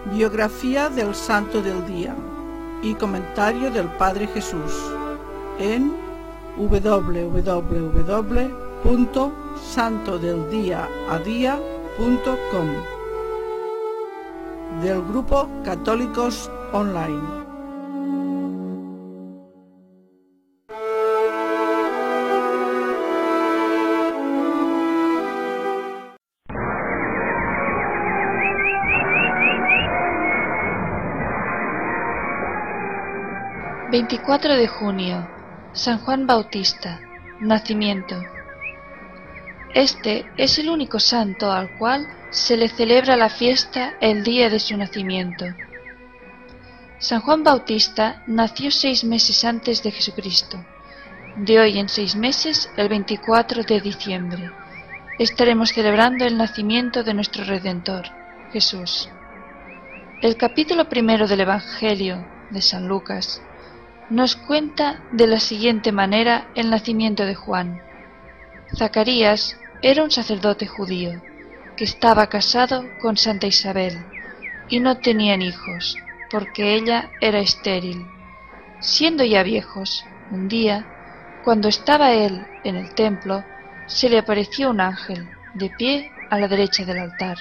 Biografía del Santo del Día y comentario del Padre Jesús en www.santodeldiaadia.com del Grupo Católicos Online. ...24 de junio... San Juan Bautista... Nacimiento. Este es el único santo al cual se le celebra la fiesta el día de su nacimiento. San Juan Bautista nació 6 meses antes de Jesucristo. De hoy en 6 meses, el 24 de diciembre, estaremos celebrando el nacimiento de nuestro Redentor, Jesús. El capítulo 1 del Evangelio de San Lucas nos cuenta de la siguiente manera el nacimiento de Juan. Zacarías era un sacerdote judío que estaba casado con Santa Isabel y no tenían hijos porque ella era estéril. Siendo ya viejos, un día, cuando estaba él en el templo, se le apareció un ángel de pie a la derecha del altar.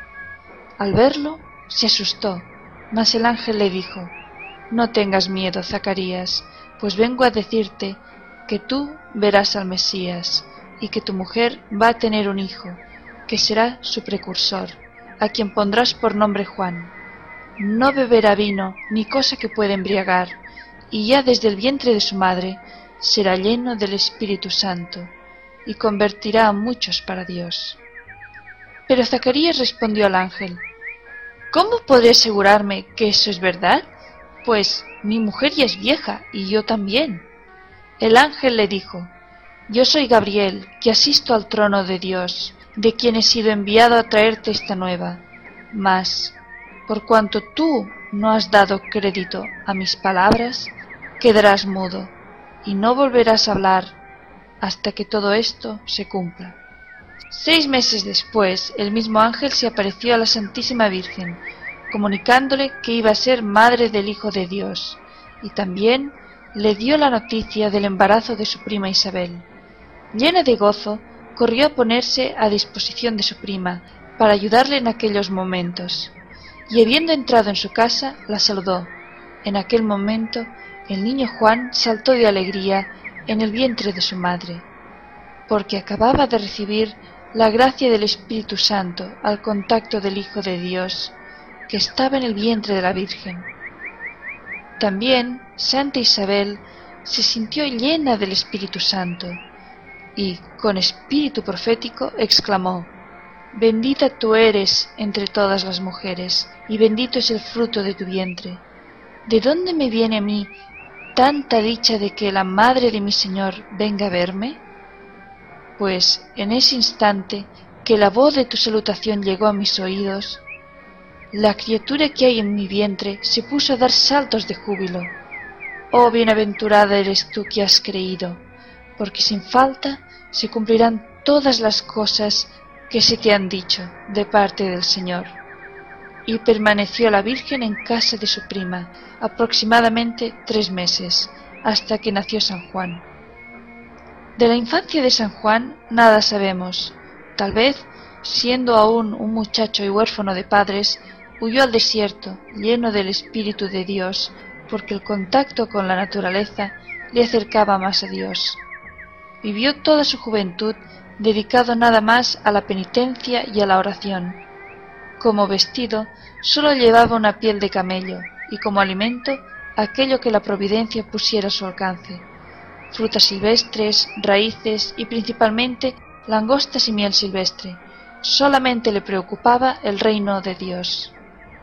Al verlo, se asustó, mas el ángel le dijo: «No tengas miedo, Zacarías, pues vengo a decirte que tú verás al Mesías y que tu mujer va a tener un hijo, que será su precursor, a quien pondrás por nombre Juan. No beberá vino ni cosa que pueda embriagar, y ya desde el vientre de su madre será lleno del Espíritu Santo, y convertirá a muchos para Dios». Pero Zacarías respondió al ángel: «¿Cómo podré asegurarme que eso es verdad? Pues mi mujer ya es vieja y yo también». El ángel le dijo: «Yo soy Gabriel, que asisto al trono de Dios, de quien he sido enviado a traerte esta nueva. Mas, por cuanto tú no has dado crédito a mis palabras, quedarás mudo y no volverás a hablar hasta que todo esto se cumpla». 6 meses después, el mismo ángel se apareció a la Santísima Virgen, comunicándole que iba a ser madre del Hijo de Dios, y también le dio la noticia del embarazo de su prima Isabel. Llena de gozo, corrió a ponerse a disposición de su prima para ayudarle en aquellos momentos, y habiendo entrado en su casa, la saludó. En aquel momento, el niño Juan saltó de alegría en el vientre de su madre, porque acababa de recibir la gracia del Espíritu Santo al contacto del Hijo de Dios, que estaba en el vientre de la Virgen. También Santa Isabel se sintió llena del Espíritu Santo y, con espíritu profético, exclamó: «Bendita tú eres entre todas las mujeres, y bendito es el fruto de tu vientre. ¿De dónde me viene a mí tanta dicha de que la madre de mi Señor venga a verme?» Pues en ese instante que la voz de tu salutación llegó a mis oídos, la criatura que hay en mi vientre se puso a dar saltos de júbilo. Oh, bienaventurada eres tú que has creído, porque sin falta se cumplirán todas las cosas que se te han dicho de parte del Señor». Y permaneció la Virgen en casa de su prima aproximadamente 3 meses, hasta que nació San Juan. De la infancia de San Juan nada sabemos. Tal vez, siendo aún un muchacho y huérfano de padres, huyó al desierto, lleno del Espíritu de Dios, porque el contacto con la naturaleza le acercaba más a Dios. Vivió toda su juventud dedicado nada más a la penitencia y a la oración. Como vestido, sólo llevaba una piel de camello, y como alimento, aquello que la providencia pusiera a su alcance: frutas silvestres, raíces y principalmente langostas y miel silvestre. Solamente le preocupaba el reino de Dios.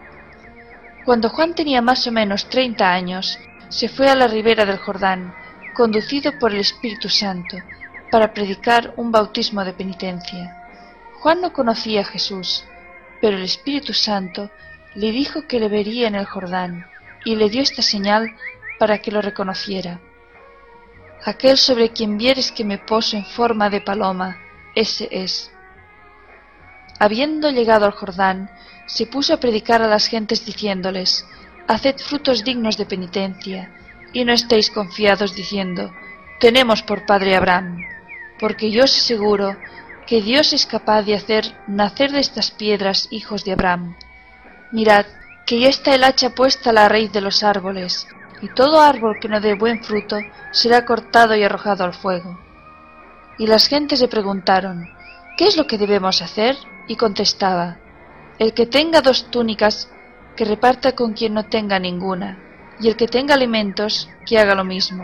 Cuando Juan tenía más o menos 30 años, se fue a la ribera del Jordán, conducido por el Espíritu Santo, para predicar un bautismo de penitencia. Juan no conocía a Jesús, pero el Espíritu Santo le dijo que le vería en el Jordán, y le dio esta señal para que lo reconociera: «Aquel sobre quien vieres que me poso en forma de paloma, ese es». habiendo llegado al Jordán, se puso a predicar a las gentes diciéndoles: Haced frutos dignos de penitencia, y no estéis confiados diciendo: Tenemos por padre a Abraham, porque yo os aseguro que Dios es capaz de hacer nacer de estas piedras hijos de Abraham. Mirad, que ya está el hacha puesta a la raíz de los árboles, y todo árbol que no dé buen fruto será cortado y arrojado al fuego. Y las gentes le preguntaron: ¿Qué es lo que debemos hacer? Y contestaba: El que tenga 2 túnicas, que reparta con quien no tenga ninguna, y el que tenga alimentos, que haga lo mismo.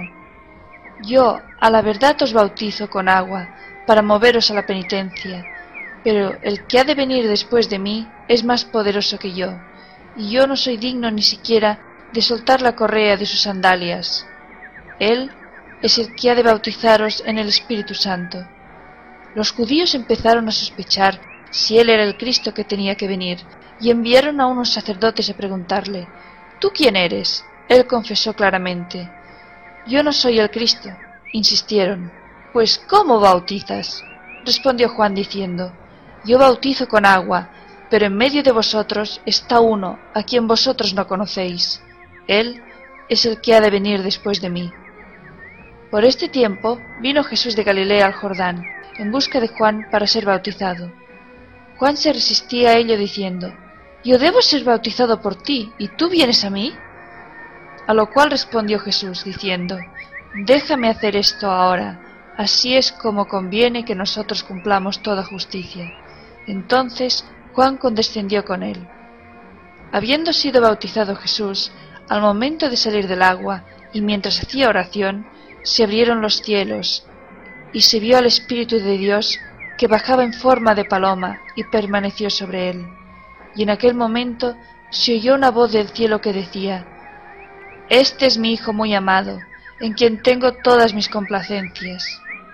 Yo, a la verdad, os bautizo con agua, para moveros a la penitencia, pero el que ha de venir después de mí es más poderoso que yo, y yo no soy digno ni siquiera de soltar la correa de sus sandalias. Él es el que ha de bautizaros en el Espíritu Santo. Los judíos empezaron a sospechar si él era el Cristo que tenía que venir, y enviaron a unos sacerdotes a preguntarle: ¿Tú quién eres? Él confesó claramente: Yo no soy el Cristo. Insistieron: Pues, ¿cómo bautizas? Respondió Juan diciendo: Yo bautizo con agua, pero en medio de vosotros está uno a quien vosotros no conocéis. Él es el que ha de venir después de mí. Por este tiempo vino Jesús de Galilea al Jordán, en busca de Juan para ser bautizado. Juan se resistía a ello diciendo: Yo debo ser bautizado por ti, ¿y tú vienes a mí? A lo cual respondió Jesús diciendo: Déjame hacer esto ahora, así es como conviene que nosotros cumplamos toda justicia. Entonces Juan condescendió con él. Habiendo sido bautizado Jesús, al momento de salir del agua y mientras hacía oración, se abrieron los cielos, y se vio al Espíritu de Dios que bajaba en forma de paloma y permaneció sobre él. Y en aquel momento se oyó una voz del cielo que decía: Este es mi Hijo muy amado, en quien tengo todas mis complacencias.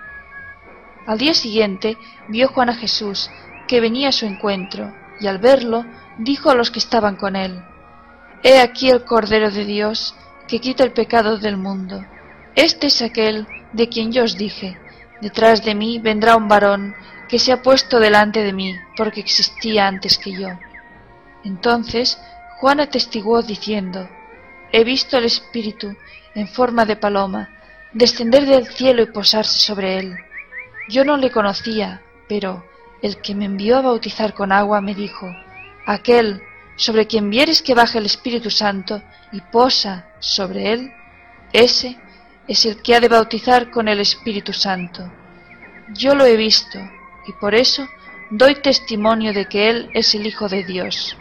Al día siguiente vio Juan a Jesús, que venía a su encuentro, y al verlo, dijo a los que estaban con él: He aquí el Cordero de Dios, que quita el pecado del mundo. Este es aquel de quien yo os dije: Detrás de mí vendrá un varón que se ha puesto delante de mí, porque existía antes que yo. Entonces Juan atestiguó diciendo: He visto al Espíritu, en forma de paloma, descender del cielo y posarse sobre él. Yo no le conocía, pero el que me envió a bautizar con agua me dijo: Aquel sobre quien vieres que baja el Espíritu Santo y posa sobre él, ese es el que ha de bautizar con el Espíritu Santo. Yo lo he visto, y por eso doy testimonio de que él es el Hijo de Dios.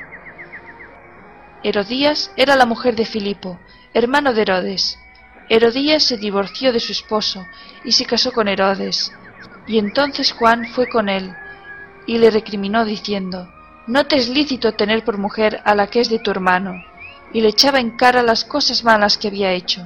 Herodías era la mujer de Filipo, hermano de Herodes. Herodías se divorció de su esposo y se casó con Herodes, y entonces Juan fue con él y le recriminó diciendo: No te es lícito tener por mujer a la que es de tu hermano, y le echaba en cara las cosas malas que había hecho.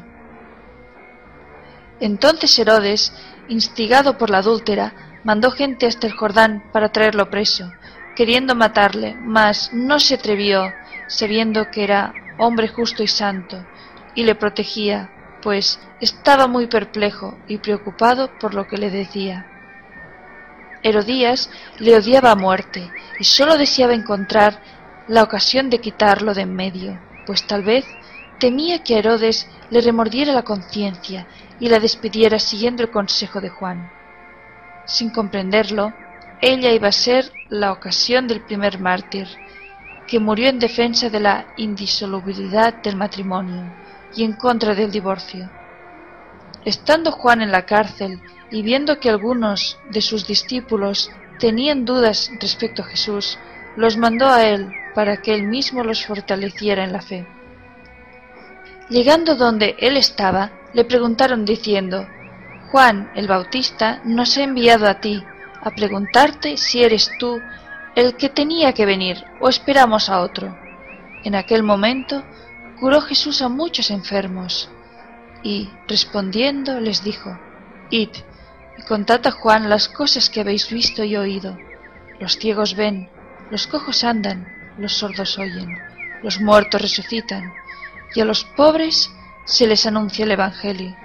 Entonces Herodes, instigado por la adúltera, mandó gente hasta el Jordán para traerlo preso, queriendo matarle, mas no se atrevió, sabiendo que era hombre justo y santo, y le protegía, pues estaba muy perplejo y preocupado por lo que le decía. Herodías le odiaba a muerte, y sólo deseaba encontrar la ocasión de quitarlo de en medio, pues tal vez temía que a Herodes le remordiera la conciencia y la despidiera siguiendo el consejo de Juan. Sin comprenderlo, ella iba a ser la ocasión del primer mártir, que murió en defensa de la indisolubilidad del matrimonio y en contra del divorcio. Estando Juan en la cárcel y viendo que algunos de sus discípulos tenían dudas respecto a Jesús, los mandó a él para que él mismo los fortaleciera en la fe. Llegando donde él estaba, le preguntaron diciendo: Juan el Bautista nos ha enviado a ti a preguntarte si eres tú el que tenía que venir o esperamos a otro. En aquel momento curó Jesús a muchos enfermos y, respondiendo, les dijo: Id y contad a Juan las cosas que habéis visto y oído. Los ciegos ven, los cojos andan, los sordos oyen, los muertos resucitan, y a los pobres se les anuncia el Evangelio.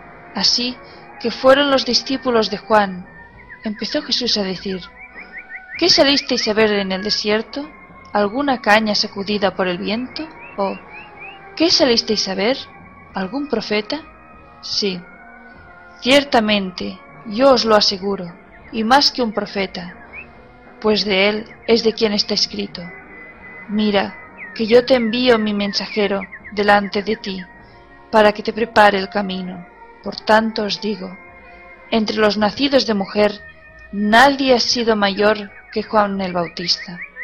Así que fueron los discípulos de Juan. Empezó Jesús a decir: ¿Qué salisteis a ver en el desierto? ¿Alguna caña sacudida por el viento? ¿O qué salisteis a ver? ¿Algún profeta? Sí, ciertamente, yo os lo aseguro, y más que un profeta, pues de él es de quien está escrito: mira, que yo te envío mi mensajero delante de ti, para que te prepare el camino. Por tanto os digo, entre los nacidos de mujer, nadie ha sido mayor que Juan el Bautista.